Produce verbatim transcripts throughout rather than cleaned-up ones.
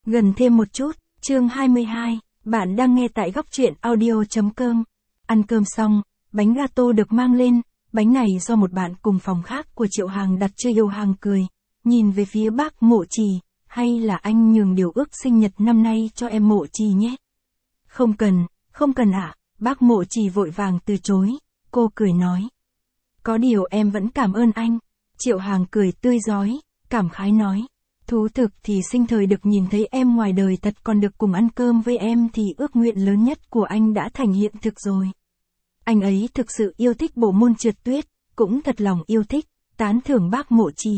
Gần thêm một chút, chương hai mươi hai, bạn đang nghe tại góc truyện audio.com. Ăn cơm xong, bánh gato được mang lên, bánh này do một bạn cùng phòng khác của Triệu Hàng đặt cho Yêu Hàng cười, nhìn về phía bác Mộ Trì, hay là anh nhường điều ước sinh nhật năm nay cho em Mộ Trì nhé. Không cần, không cần ạ, bác Mộ Trì vội vàng từ chối, cô cười nói. Có điều em vẫn cảm ơn anh, Triệu Hàng cười tươi rói, cảm khái nói. Thú thực thì sinh thời được nhìn thấy em ngoài đời thật, còn được cùng ăn cơm với em thì ước nguyện lớn nhất của anh đã thành hiện thực rồi. Anh ấy thực sự yêu thích bộ môn trượt tuyết, cũng thật lòng yêu thích, tán thưởng bác Mộ Trì.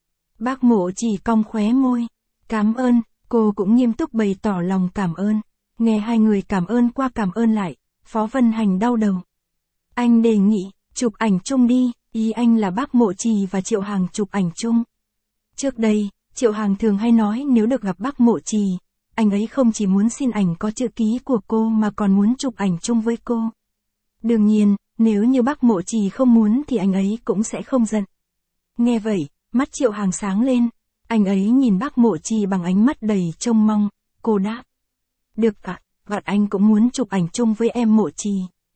Bác Mộ Trì cong khóe môi. Cảm ơn, cô cũng nghiêm túc bày tỏ lòng cảm ơn. Nghe hai người cảm ơn qua cảm ơn lại, Phó Vân Hành đau đầu. Anh đề nghị, chụp ảnh chung đi, ý anh là bác Mộ Trì và Triệu Hàng chụp ảnh chung. Trước đây, Triệu Hàng thường hay nói nếu được gặp bác Mộ Trì, anh ấy không chỉ muốn xin ảnh có chữ ký của cô mà còn muốn chụp ảnh chung với cô. Đương nhiên, nếu như bác Mộ Trì không muốn thì anh ấy cũng sẽ không giận. Nghe vậy, mắt Triệu Hàng sáng lên, anh ấy nhìn bác Mộ Trì bằng ánh mắt đầy trông mong, cô đáp. Được ạ, bạn anh cũng muốn chụp ảnh chung với em Mộ Trì.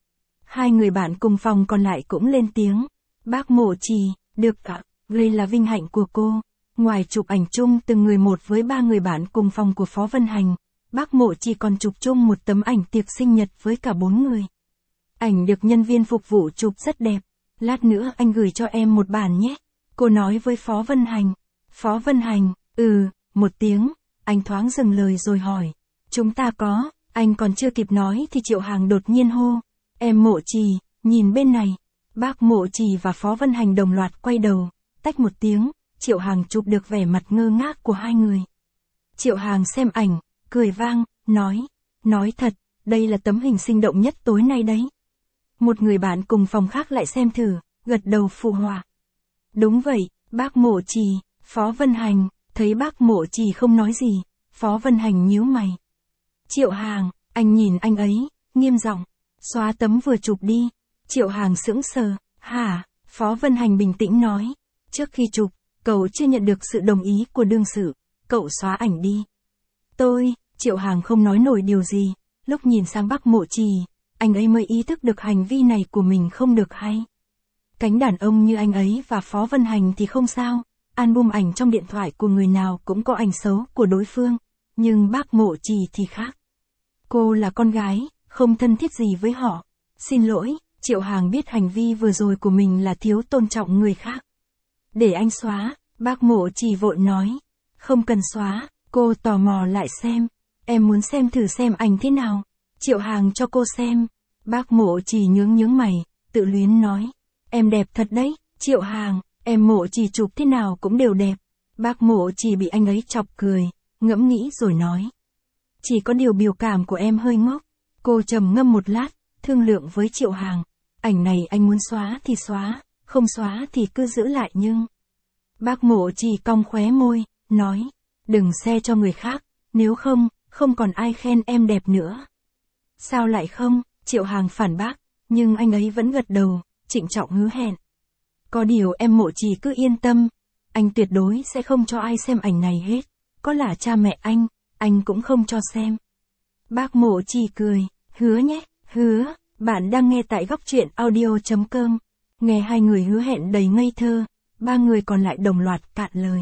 Hai người bạn cùng phòng còn lại cũng lên tiếng. Bác Mộ Trì, được ạ, đây là vinh hạnh của cô. Ngoài chụp ảnh chung từng người một với ba người bạn cùng phòng của Phó Vân Hành, bác Mộ Trì còn chụp chung một tấm ảnh tiệc sinh nhật với cả bốn người. Ảnh được nhân viên phục vụ chụp rất đẹp, lát nữa anh gửi cho em một bản nhé, cô nói với Phó Vân Hành. Phó Vân Hành, ừ, một tiếng, anh thoáng dừng lời rồi hỏi. Chúng ta có, anh còn chưa kịp nói thì Triệu Hàng đột nhiên hô. Em Mộ Trì, nhìn bên này. Bác Mộ Trì và Phó Vân Hành đồng loạt quay đầu, tách một tiếng. Triệu Hàng chụp được vẻ mặt ngơ ngác của hai người. Triệu Hàng xem ảnh, cười vang, nói, nói thật, đây là tấm hình sinh động nhất tối nay đấy. Một người bạn cùng phòng khác lại xem thử, gật đầu phụ họa. Đúng vậy, bác Mộ Trì, Phó Vân Hành, thấy bác Mộ Trì không nói gì, Phó Vân Hành nhíu mày. Triệu Hàng, anh nhìn anh ấy, nghiêm giọng, xóa tấm vừa chụp đi. Triệu Hàng sững sờ, hả, Phó Vân Hành bình tĩnh nói, trước khi chụp, cậu chưa nhận được sự đồng ý của đương sự, cậu xóa ảnh đi. Tôi, Triệu Hàng không nói nổi điều gì, lúc nhìn sang bác Mộ Trì, anh ấy mới ý thức được hành vi này của mình không được hay. Cánh đàn ông như anh ấy và Phó Vân Hành thì không sao, album ảnh trong điện thoại của người nào cũng có ảnh xấu của đối phương, nhưng bác Mộ Trì thì khác. Cô là con gái, không thân thiết gì với họ. Xin lỗi, Triệu Hàng biết hành vi vừa rồi của mình là thiếu tôn trọng người khác. Để anh xóa, bác Mộ Trì vội nói. Không cần xóa, cô tò mò lại xem. Em muốn xem thử xem ảnh thế nào. Triệu Hàng cho cô xem. Bác Mộ Trì nhướng nhướng mày, tự luyến nói. Em đẹp thật đấy, Triệu Hàng, em Mộ Trì chụp thế nào cũng đều đẹp. Bác Mộ Trì bị anh ấy chọc cười, ngẫm nghĩ rồi nói. Chỉ có điều biểu cảm của em hơi ngốc. Cô trầm ngâm một lát, thương lượng với Triệu Hàng. Ảnh này anh muốn xóa thì xóa, không xóa thì cứ giữ lại nhưng... Bác Mộ Trì cong khóe môi, nói, đừng share cho người khác, nếu không, không còn ai khen em đẹp nữa. Sao lại không, Triệu Hàng phản bác, nhưng anh ấy vẫn gật đầu, trịnh trọng hứa hẹn. Có điều em Mộ Trì cứ yên tâm, anh tuyệt đối sẽ không cho ai xem ảnh này hết, có là cha mẹ anh, anh cũng không cho xem. Bác Mộ Trì cười, hứa nhé, hứa, bạn đang nghe tại góc truyện audio.com. Nghe hai người hứa hẹn đầy ngây thơ, ba người còn lại đồng loạt cạn lời.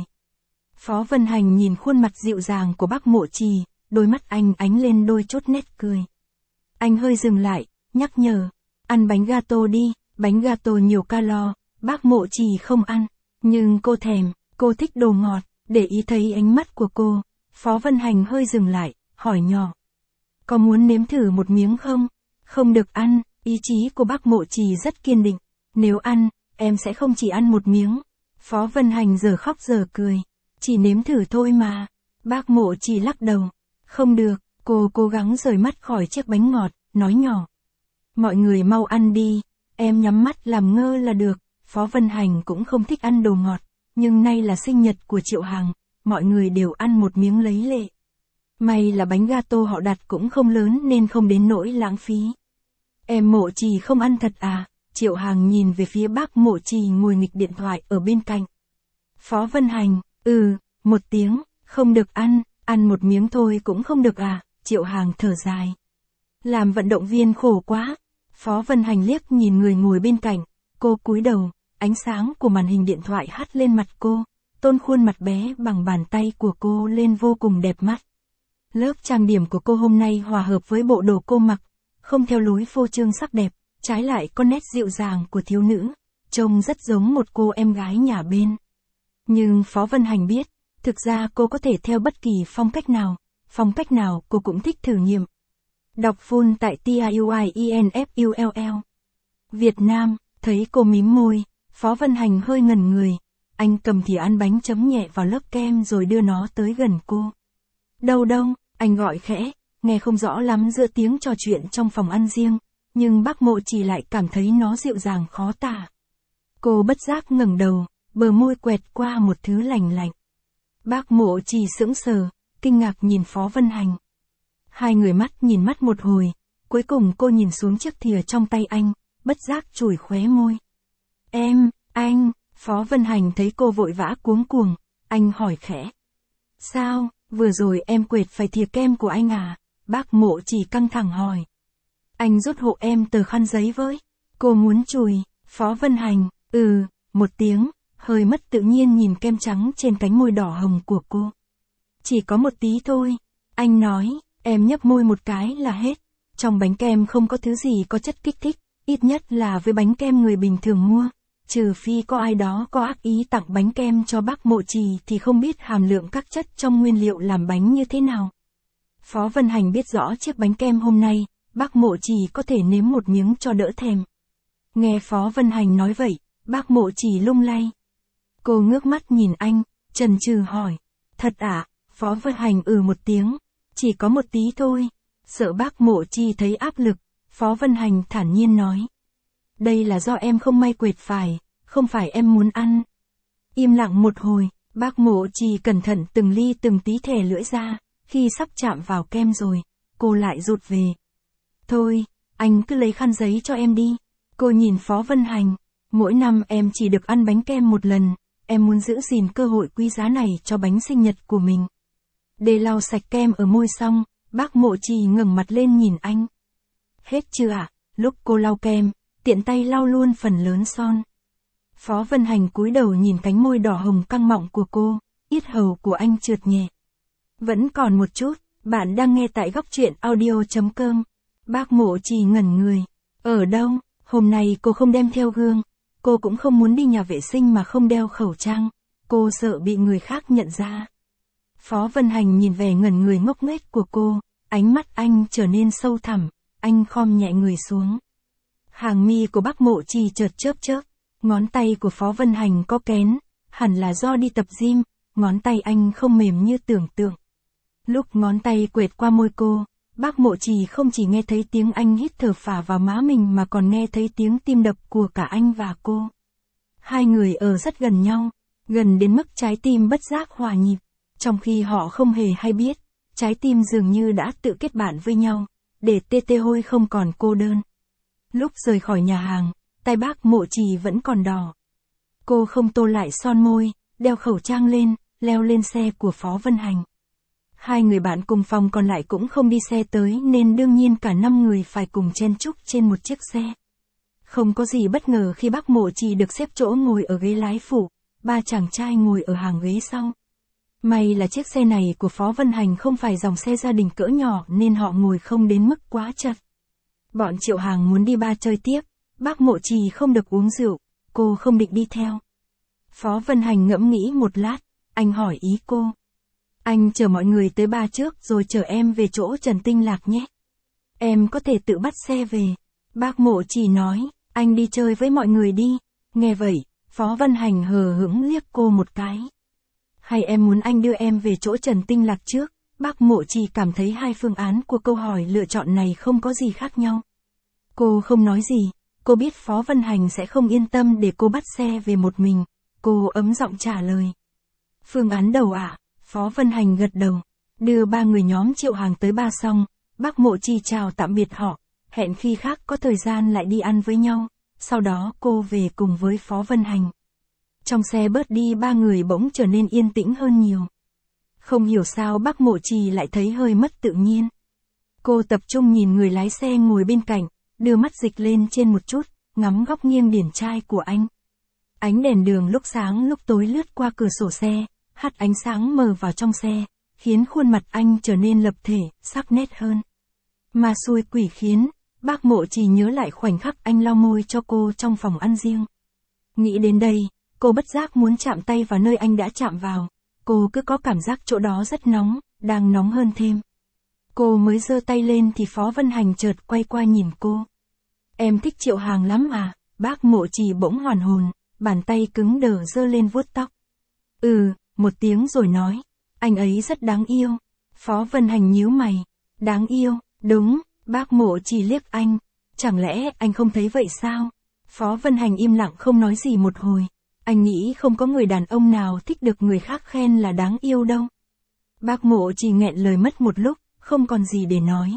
Phó Vân Hành nhìn khuôn mặt dịu dàng của bác Mộ Trì, đôi mắt anh ánh lên đôi chốt nét cười. Anh hơi dừng lại, nhắc nhở, ăn bánh gato đi, bánh gato nhiều calo, bác Mộ Trì không ăn, nhưng cô thèm, cô thích đồ ngọt, để ý thấy ánh mắt của cô, Phó Vân Hành hơi dừng lại, hỏi nhỏ. Có muốn nếm thử một miếng không? Không được ăn, ý chí của bác Mộ Trì rất kiên định, nếu ăn, em sẽ không chỉ ăn một miếng. Phó Vân Hành giờ khóc giờ cười, chỉ nếm thử thôi mà. Bác Mộ Trì lắc đầu, không được, cô cố gắng rời mắt khỏi chiếc bánh ngọt, nói nhỏ. Mọi người mau ăn đi, em nhắm mắt làm ngơ là được. Phó Vân Hành cũng không thích ăn đồ ngọt, nhưng nay là sinh nhật của Triệu Hàng, mọi người đều ăn một miếng lấy lệ. May là bánh gato họ đặt cũng không lớn nên không đến nỗi lãng phí. Em Mộ Trì không ăn thật à? Triệu Hàng nhìn về phía bác Mộ Trì ngồi nghịch điện thoại ở bên cạnh. Phó Vân Hành, ừ, một tiếng, không được ăn, Ăn một miếng thôi cũng không được à, Triệu Hàng thở dài. Làm vận động viên khổ quá. Phó Vân Hành liếc nhìn người ngồi bên cạnh, cô cúi đầu, ánh sáng của màn hình điện thoại hắt lên mặt cô, tôn khuôn mặt bé bằng bàn tay của cô lên vô cùng đẹp mắt. Lớp trang điểm của cô hôm nay hòa hợp với bộ đồ cô mặc, không theo lối phô trương sắc đẹp, trái lại có nét dịu dàng của thiếu nữ, trông rất giống một cô em gái nhà bên. Nhưng Phó Vân Hành biết, thực ra cô có thể theo bất kỳ phong cách nào, phong cách nào cô cũng thích thử nghiệm. Đọc full tại T I U I E N F U L L. Việt Nam, thấy cô mím môi, Phó Vân Hành hơi ngẩn người. Anh cầm thìa ăn bánh chấm nhẹ vào lớp kem rồi đưa nó tới gần cô. Đâu đâu, anh gọi khẽ, nghe không rõ lắm giữa tiếng trò chuyện trong phòng ăn riêng, nhưng bác Mộ Trì lại cảm thấy nó dịu dàng khó tả. Cô bất giác ngẩng đầu, bờ môi quẹt qua một thứ lành lạnh. Bác Mộ Trì sững sờ, kinh ngạc nhìn Phó Vân Hành. Hai người mắt nhìn mắt một hồi, cuối cùng cô nhìn xuống chiếc thìa trong tay anh, bất giác chùi khóe môi. Em, anh, Phó Vân Hành thấy cô vội vã cuống cuồng, anh hỏi khẽ. Sao, vừa rồi em quệt phải thìa kem của anh à? Bác Mộ Trì căng thẳng hỏi. Anh rút hộ em tờ khăn giấy với. Cô muốn chùi, Phó Vân Hành, ừ, một tiếng, hơi mất tự nhiên nhìn kem trắng trên cánh môi đỏ hồng của cô. Chỉ có một tí thôi, anh nói. Em nhấp môi một cái là hết. Trong bánh kem không có thứ gì có chất kích thích, ít nhất là với bánh kem người bình thường mua. Trừ phi có ai đó có ác ý tặng bánh kem cho bác Mộ Trì thì không biết hàm lượng các chất trong nguyên liệu làm bánh như thế nào. Phó Vân Hành biết rõ chiếc bánh kem hôm nay, bác Mộ Trì có thể nếm một miếng cho đỡ thèm. Nghe Phó Vân Hành nói vậy, bác Mộ Trì lung lay. Cô ngước mắt nhìn anh, chần chừ hỏi. Thật ạ? Phó Vân Hành ừ một tiếng. Chỉ có một tí thôi. Sợ bác Mộ Trì thấy áp lực, Phó Vân Hành thản nhiên nói. Đây là do em không may quệt phải, không phải em muốn ăn. Im lặng một hồi, bác Mộ Trì cẩn thận từng ly từng tí thè lưỡi ra, khi sắp chạm vào kem rồi, cô lại rụt về. Thôi, anh cứ lấy khăn giấy cho em đi. Cô nhìn Phó Vân Hành, mỗi năm em chỉ được ăn bánh kem một lần, em muốn giữ gìn cơ hội quý giá này cho bánh sinh nhật của mình. Để lau sạch kem ở môi xong, bác Mộ Trì ngẩng mặt lên nhìn anh. Hết chưa ạ? À? Lúc cô lau kem, tiện tay lau luôn phần lớn son. Phó Vân Hành cúi đầu nhìn cánh môi đỏ hồng căng mọng của cô, yết hầu của anh trượt nhẹ. Vẫn còn một chút, bạn đang nghe tại góc truyện audio chấm com. Bác Mộ Trì ngẩn người. Ở đâu? Hôm nay cô không đem theo gương, cô cũng không muốn đi nhà vệ sinh mà không đeo khẩu trang, cô sợ bị người khác nhận ra. Phó Vân Hành nhìn vẻ ngẩn người ngốc nghếch của cô, ánh mắt anh trở nên sâu thẳm, anh khom nhẹ người xuống. Hàng mi của bác Mộ Trì chợt chớp chớp, ngón tay của Phó Vân Hành có kén, hẳn là do đi tập gym, ngón tay anh không mềm như tưởng tượng. Lúc ngón tay quệt qua môi cô, bác Mộ Trì không chỉ nghe thấy tiếng anh hít thở phả vào má mình mà còn nghe thấy tiếng tim đập của cả anh và cô. Hai người ở rất gần nhau, gần đến mức trái tim bất giác hòa nhịp. Trong khi họ không hề hay biết, trái tim dường như đã tự kết bạn với nhau, để tê tê hôi không còn cô đơn. Lúc rời khỏi nhà hàng, tay bác Mộ Trì vẫn còn đỏ. Cô không tô lại son môi, đeo khẩu trang lên, leo lên xe của Phó Vân Hành. Hai người bạn cùng phòng còn lại cũng không đi xe tới nên đương nhiên cả năm người phải cùng chen chúc trên một chiếc xe. Không có gì bất ngờ khi bác Mộ Trì được xếp chỗ ngồi ở ghế lái phụ, ba chàng trai ngồi ở hàng ghế sau. May là chiếc xe này của Phó Vân Hành không phải dòng xe gia đình cỡ nhỏ nên họ ngồi không đến mức quá chật. Bọn Triệu Hàng muốn đi bar chơi tiếp, bác Mộ Trì không được uống rượu, cô không định đi theo. Phó Vân Hành ngẫm nghĩ một lát, anh hỏi ý cô. Anh chở mọi người tới bar trước rồi chở em về chỗ Trần Tinh Lạc nhé. Em có thể tự bắt xe về. Bác Mộ Trì nói, anh đi chơi với mọi người đi. Nghe vậy, Phó Vân Hành hờ hững liếc cô một cái. Hay em muốn anh đưa em về chỗ Trần Tinh Lạc trước? Bác Mộ Trì cảm thấy hai phương án của câu hỏi lựa chọn này không có gì khác nhau. Cô không nói gì, cô biết Phó Vân Hành sẽ không yên tâm để cô bắt xe về một mình. Cô ấm giọng trả lời. Phương án đầu ạ, à? Phó Vân Hành gật đầu. Đưa ba người nhóm Triệu Hàng tới bar xong, bác Mộ Trì chào tạm biệt họ, hẹn khi khác có thời gian lại đi ăn với nhau, sau đó cô về cùng với Phó Vân Hành. Trong xe bớt đi ba người bỗng trở nên yên tĩnh hơn nhiều. Không hiểu sao bác Mộ Trì lại thấy hơi mất tự nhiên. Cô tập trung nhìn người lái xe ngồi bên cạnh, đưa mắt dịch lên trên một chút, ngắm góc nghiêng điển trai của anh. Ánh đèn đường lúc sáng lúc tối lướt qua cửa sổ xe, hắt ánh sáng mờ vào trong xe, khiến khuôn mặt anh trở nên lập thể, sắc nét hơn. Mà xui quỷ khiến, bác Mộ Trì nhớ lại khoảnh khắc anh lau môi cho cô trong phòng ăn riêng. Nghĩ đến đây, cô bất giác muốn chạm tay vào nơi anh đã chạm vào. Cô cứ có cảm giác chỗ đó rất nóng, đang nóng hơn thêm. Cô mới giơ tay lên thì Phó Vân Hành chợt quay qua nhìn cô. Em thích Triệu Hàng lắm à? Bác Mộ Trì bỗng hoàn hồn, bàn tay cứng đờ giơ lên vuốt tóc. Ừ, một tiếng rồi nói, anh ấy rất đáng yêu. Phó Vân Hành nhíu mày. Đáng yêu, đúng, bác Mộ Trì liếc anh. Chẳng lẽ anh không thấy vậy sao? Phó Vân Hành im lặng không nói gì một hồi. Anh nghĩ không có người đàn ông nào thích được người khác khen là đáng yêu đâu. Bác Mộ Trì nghẹn lời mất một lúc, không còn gì để nói.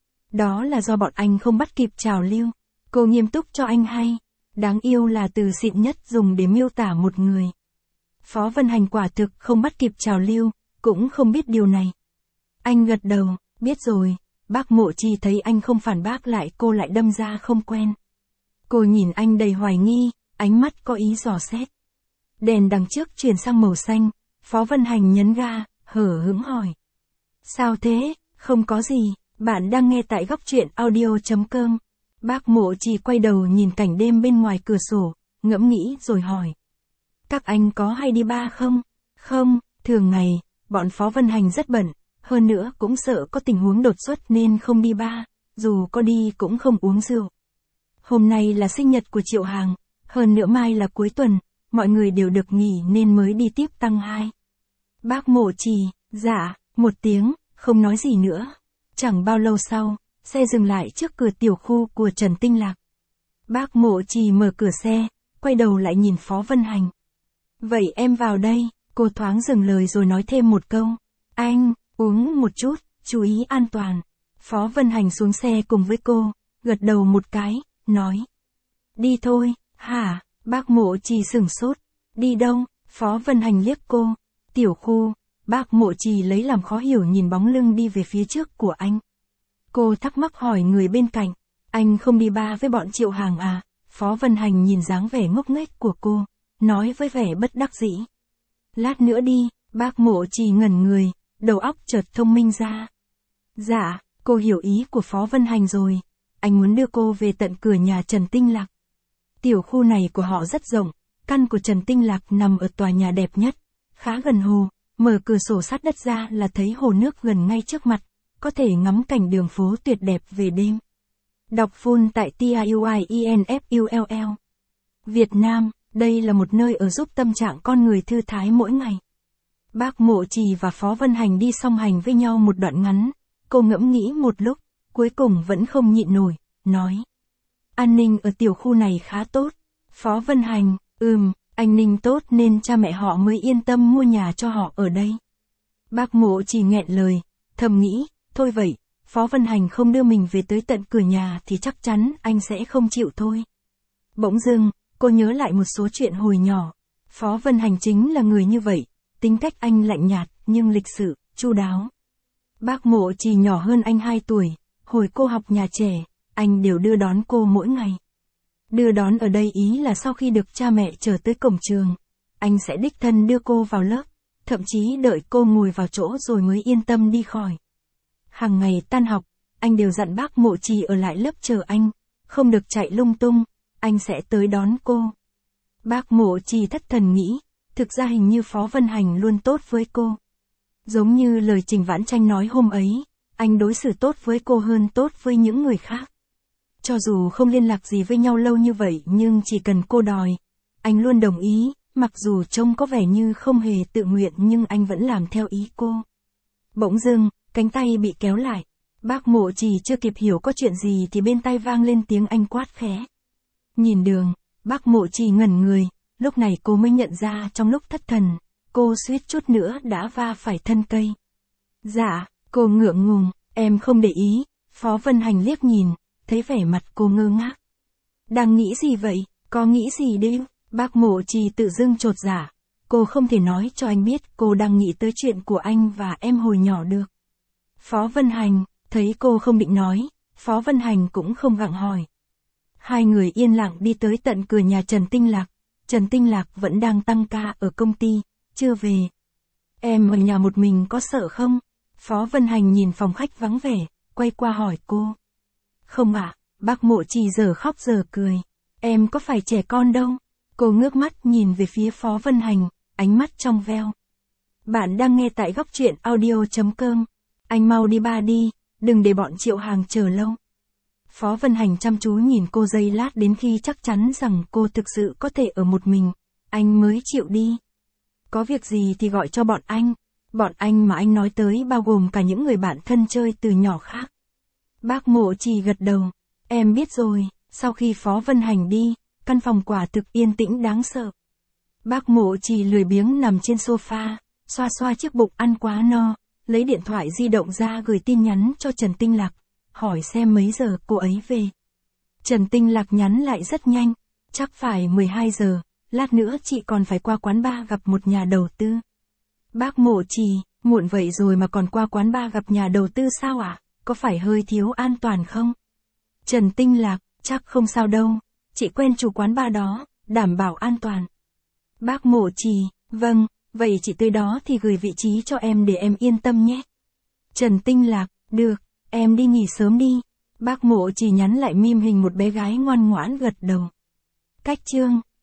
Đó là do bọn anh không bắt kịp trào lưu. Cô nghiêm túc cho anh hay. Đáng yêu là từ xịn nhất dùng để miêu tả một người. Phó Vân Hành quả thực không bắt kịp trào lưu, cũng không biết điều này. Anh gật đầu, biết rồi. Bác Mộ Trì thấy anh không phản bác lại, cô lại đâm ra không quen. Cô nhìn anh đầy hoài nghi, ánh mắt có ý dò xét. Đèn đằng trước chuyển sang màu xanh, Phó Vân Hành nhấn ga, hở hững hỏi. Sao thế? Không có gì, bạn đang nghe tại góc truyện audio chấm com. Bác Mộ Trì quay đầu nhìn cảnh đêm bên ngoài cửa sổ, ngẫm nghĩ rồi hỏi. Các anh có hay đi bar không? Không, thường ngày, bọn Phó Vân Hành rất bận, hơn nữa cũng sợ có tình huống đột xuất nên không đi bar, dù có đi cũng không uống rượu. Hôm nay là sinh nhật của Triệu Hàng, hơn nữa mai là cuối tuần, mọi người đều được nghỉ nên mới đi tiếp tăng hai. Bác Mộ Trì, dạ, một tiếng, không nói gì nữa. Chẳng bao lâu sau, xe dừng lại trước cửa tiểu khu của Trần Tinh Lạc. Bác Mộ Trì mở cửa xe, quay đầu lại nhìn Phó Vân Hành. Vậy em vào đây, cô thoáng dừng lời rồi nói thêm một câu. Anh, uống một chút, chú ý an toàn. Phó Vân Hành xuống xe cùng với cô, gật đầu một cái, nói. Đi thôi, hả? Bác Mộ Trì sửng sốt. Đi đâu? Phó Vân Hành liếc cô. Tiểu khu. Bác Mộ Trì lấy làm khó hiểu nhìn bóng lưng đi về phía trước của anh. Cô thắc mắc hỏi người bên cạnh. Anh không đi bar với bọn Triệu Hàng à? Phó Vân Hành nhìn dáng vẻ ngốc nghếch của cô, nói với vẻ bất đắc dĩ. Lát nữa đi. Bác Mộ Trì ngẩn người, đầu óc chợt thông minh ra. Dạ, cô hiểu ý của Phó Vân Hành rồi. Anh muốn đưa cô về tận cửa nhà Trần Tinh Lạc. Tiểu khu này của họ rất rộng, căn của Trần Tinh Lạc nằm ở tòa nhà đẹp nhất, khá gần hồ, mở cửa sổ sát đất ra là thấy hồ nước gần ngay trước mặt, có thể ngắm cảnh đường phố tuyệt đẹp về đêm. Đọc full tại T I U I E N F U L L. Việt Nam, đây là một nơi ở giúp tâm trạng con người thư thái mỗi ngày. Bác Mộ Trì và Phó Vân Hành đi song hành với nhau một đoạn ngắn, cô ngẫm nghĩ một lúc, cuối cùng vẫn không nhịn nổi, nói. An ninh ở tiểu khu này khá tốt. Phó Vân Hành, ừm, an ninh tốt nên cha mẹ họ mới yên tâm mua nhà cho họ ở đây. Bác Mộ Trì nghẹn lời, thầm nghĩ, thôi vậy, Phó Vân Hành không đưa mình về tới tận cửa nhà thì chắc chắn anh sẽ không chịu thôi. Bỗng dưng, cô nhớ lại một số chuyện hồi nhỏ. Phó Vân Hành chính là người như vậy, tính cách anh lạnh nhạt nhưng lịch sự, chu đáo. Bác Mộ Trì nhỏ hơn anh hai tuổi, hồi cô học nhà trẻ, anh đều đưa đón cô mỗi ngày. Đưa đón ở đây ý là sau khi được cha mẹ chở tới cổng trường, anh sẽ đích thân đưa cô vào lớp, thậm chí đợi cô ngồi vào chỗ rồi mới yên tâm đi khỏi. Hàng ngày tan học, anh đều dặn bác Mộ Trì ở lại lớp chờ anh, không được chạy lung tung, anh sẽ tới đón cô. Bác Mộ Trì thất thần nghĩ, thực ra hình như Phó Vân Hành luôn tốt với cô. Giống như lời Trình Vãn Tranh nói hôm ấy, anh đối xử tốt với cô hơn tốt với những người khác. Cho dù không liên lạc gì với nhau lâu như vậy nhưng chỉ cần cô đòi, anh luôn đồng ý, mặc dù trông có vẻ như không hề tự nguyện nhưng anh vẫn làm theo ý cô. Bỗng dưng, cánh tay bị kéo lại. Bác Mộ Trì chưa kịp hiểu có chuyện gì thì bên tai vang lên tiếng anh quát khẽ. Nhìn đường, bác Mộ Trì ngẩn người, lúc này cô mới nhận ra trong lúc thất thần, cô suýt chút nữa đã va phải thân cây. Dạ, cô ngượng ngùng, em không để ý. Phó Vân Hành liếc nhìn, thấy vẻ mặt cô ngơ ngác. Đang nghĩ gì vậy, có nghĩ gì đi? Bác Mộ Trì tự dưng chột dạ. Cô cô không thể nói cho anh biết cô đang nghĩ tới chuyện của anh và em hồi nhỏ được. Phó Vân Hành, thấy cô không định nói, Phó Vân Hành cũng không gặng hỏi. Hai người yên lặng đi tới tận cửa nhà Trần Tinh Lạc. Trần Tinh Lạc vẫn đang tăng ca ở công ty, chưa về. Em ở nhà một mình có sợ không? Phó Vân Hành nhìn phòng khách vắng vẻ, quay qua hỏi cô. Không ạ, bác Mộ Trì giờ khóc giờ cười. Em có phải trẻ con đâu. Cô ngước mắt nhìn về phía Phó Vân Hành, ánh mắt trong veo. Bạn đang nghe tại góc truyện audio chấm com. Anh mau đi ba đi, đừng để bọn Triệu Hàng chờ lâu. Phó Vân Hành chăm chú nhìn cô giây lát đến khi chắc chắn rằng cô thực sự có thể ở một mình, anh mới chịu đi. Có việc gì thì gọi cho bọn anh. Bọn anh mà anh nói tới bao gồm cả những người bạn thân chơi từ nhỏ khác. Bác Mộ Trì gật đầu. Em biết rồi. Sau khi Phó Vân Hành đi, căn phòng quả thực yên tĩnh đáng sợ. Bác Mộ Trì lười biếng nằm trên sofa, xoa xoa chiếc bụng ăn quá no, lấy điện thoại di động ra gửi tin nhắn cho Trần Tinh Lạc, hỏi xem mấy giờ cô ấy về. Trần Tinh Lạc nhắn lại rất nhanh, chắc phải mười hai giờ, lát nữa chị còn phải qua quán bar gặp một nhà đầu tư. Bác Mộ Trì, muộn vậy rồi mà còn qua quán bar gặp nhà đầu tư sao ạ? À? Có phải hơi thiếu an toàn không? Trần Tinh Lạc, chắc không sao đâu, chị quen chủ quán bar đó, đảm bảo an toàn. Bác Mộ Trì, vâng, vậy chị tới đó thì gửi vị trí cho em để em yên tâm nhé. Trần Tinh Lạc, được, em đi nghỉ sớm đi. Bác Mộ Trì nhắn lại meme hình một bé gái ngoan ngoãn gật đầu. Cách chương